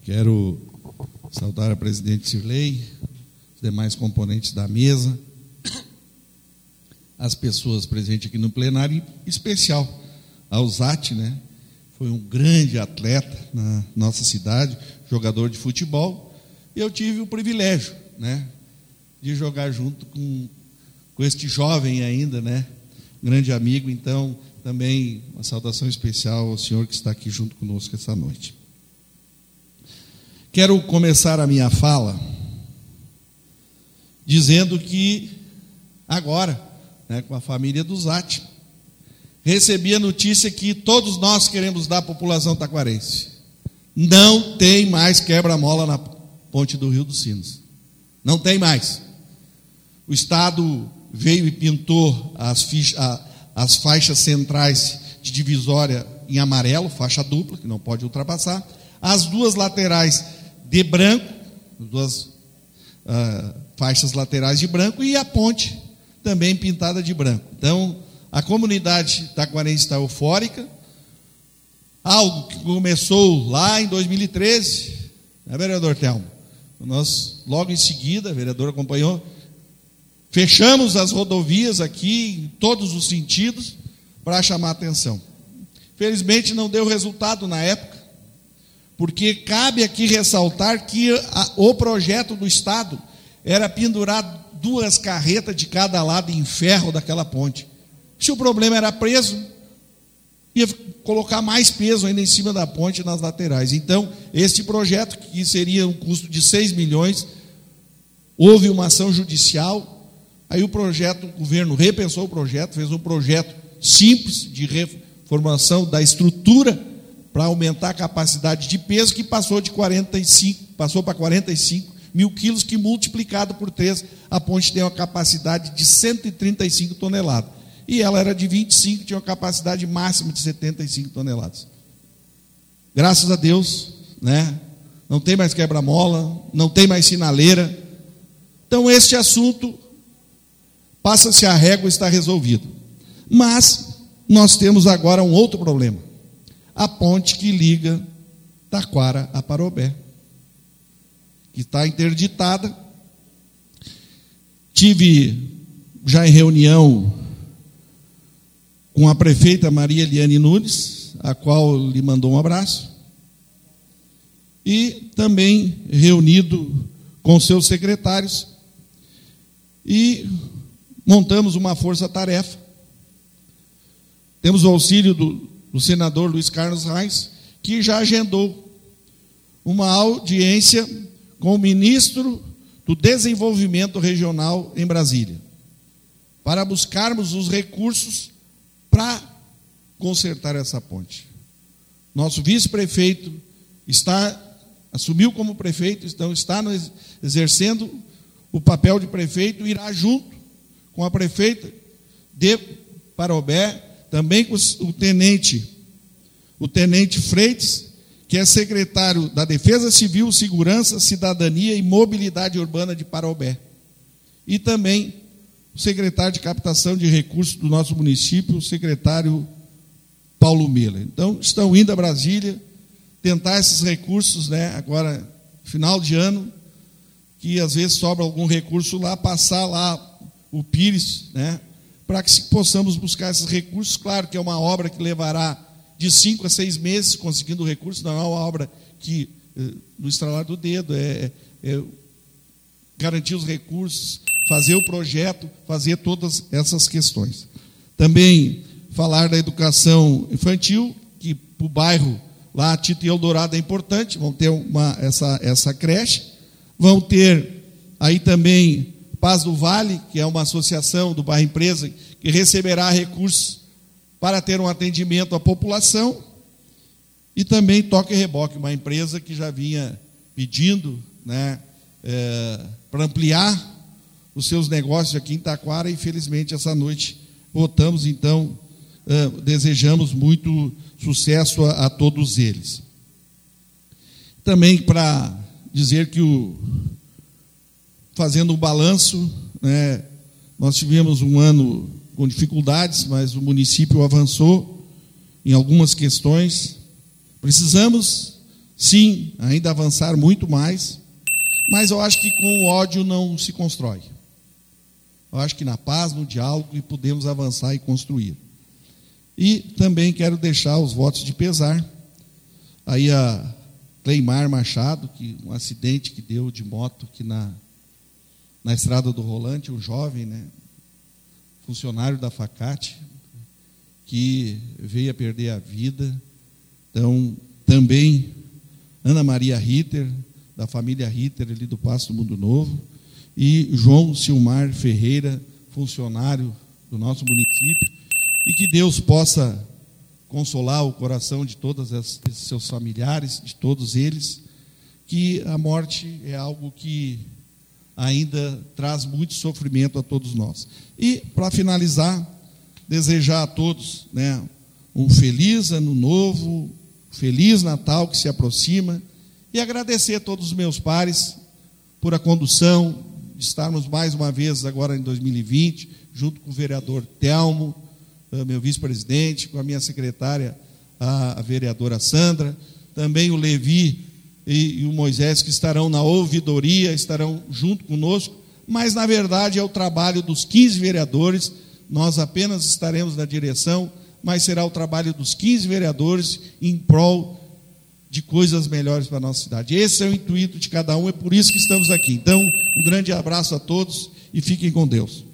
Quero saudar a presidente Cirlei, os demais componentes da mesa, as pessoas presentes aqui no plenário, em especial ao Zatti, né? Foi um grande atleta na nossa cidade, jogador de futebol, e eu tive o privilégio, né, de jogar junto com este jovem ainda, né, grande amigo. Então, também uma saudação especial ao senhor que está aqui junto conosco essa noite. Quero começar a minha fala dizendo que agora, né, com a família do Zatti, recebi a notícia que todos nós queremos dar à população taquarense. Não tem mais quebra-mola na ponte do Rio dos Sinos. Não tem mais. O Estado veio e pintou as faixas centrais de divisória em amarelo, faixa dupla, que não pode ultrapassar. As duas laterais de branco, as duas faixas laterais de branco, e a ponte também pintada de branco. Então, a comunidade taquarense está eufórica. Algo que começou lá em 2013, né, vereador Telmo? Nós, logo em seguida, o vereador acompanhou, fechamos as rodovias aqui, em todos os sentidos, para chamar a atenção. Felizmente não deu resultado na época, porque cabe aqui ressaltar que o projeto do Estado era pendurar 2 carretas de cada lado em ferro daquela ponte. Se o problema era preso, ia colocar mais peso ainda em cima da ponte nas laterais. Então, este projeto, que seria um custo de 6 milhões, houve uma ação judicial, aí o governo repensou o projeto, fez um projeto simples de reformação da estrutura para aumentar a capacidade de peso, que passou para 45 mil quilos, que multiplicado por 3, a ponte tem uma capacidade de 135 toneladas. E ela era de 25, tinha uma capacidade máxima de 75 toneladas. Graças a Deus, né? Não tem mais quebra-mola, não tem mais sinaleira. Então, este assunto passa-se a régua e está resolvido. Mas nós temos agora um outro problema. A ponte que liga Taquara a Parobé, que está interditada. Tive já em reunião com a prefeita Maria Eliane Nunes, a qual lhe mandou um abraço, e também reunido com seus secretários, e montamos uma força-tarefa. Temos o auxílio do senador Luiz Carlos Reis, que já agendou uma audiência com o ministro do Desenvolvimento Regional em Brasília, para buscarmos os recursos para consertar essa ponte. Nosso vice-prefeito assumiu como prefeito, então está exercendo o papel de prefeito, irá junto com a prefeita de Parobé, também com o tenente Freitas, que é secretário da Defesa Civil, Segurança, Cidadania e Mobilidade Urbana de Parobé, e também o secretário de Captação de Recursos do nosso município, o secretário Paulo Miller. Então, estão indo a Brasília tentar esses recursos, né, agora, final de ano, que às vezes sobra algum recurso lá, passar lá o Pires, né, para que possamos buscar esses recursos. Claro que é uma obra que levará de 5 a 6 meses conseguindo recursos, não é uma obra que, no estralar do dedo, é garantir os recursos, fazer o projeto, fazer todas essas questões. Também falar da educação infantil, que para o bairro lá, Tito e Eldorado, é importante, vão ter essa creche, vão ter aí também Paz do Vale, que é uma associação do bairro Empresa, que receberá recursos para ter um atendimento à população, e também Toque e Reboque, uma empresa que já vinha pedindo, né, para ampliar os seus negócios aqui em Taquara, e felizmente essa noite votamos. Então desejamos muito sucesso a todos eles. Também para dizer que fazendo um balanço, né, nós tivemos um ano com dificuldades, mas o município avançou em algumas questões. Precisamos sim, ainda avançar muito mais, mas eu acho que com o ódio não se constrói. Eu acho que na paz, no diálogo, podemos avançar e construir. E também quero deixar os votos de pesar. Aí a Cleimar Machado, que um acidente que deu de moto aqui na Estrada do Rolante, um jovem, né, funcionário da Facate, que veio a perder a vida. Então, também Ana Maria Ritter, da família Ritter, ali do Paço do Mundo Novo, e João Silmar Ferreira, funcionário do nosso município, e que Deus possa consolar o coração de todos esses seus familiares, de todos eles, que a morte é algo que ainda traz muito sofrimento a todos nós. E, para finalizar, desejar a todos, né, um feliz ano novo, feliz Natal que se aproxima, e agradecer a todos os meus pares por a condução, estarmos mais uma vez agora em 2020, junto com o vereador Telmo, meu vice-presidente, com a minha secretária, a vereadora Sandra, também o Levi e o Moisés, que estarão na ouvidoria, estarão junto conosco, mas, na verdade, é o trabalho dos 15 vereadores, nós apenas estaremos na direção, mas será o trabalho dos 15 vereadores em prol de coisas melhores para a nossa cidade. Esse é o intuito de cada um, é por isso que estamos aqui. Então, um grande abraço a todos e fiquem com Deus.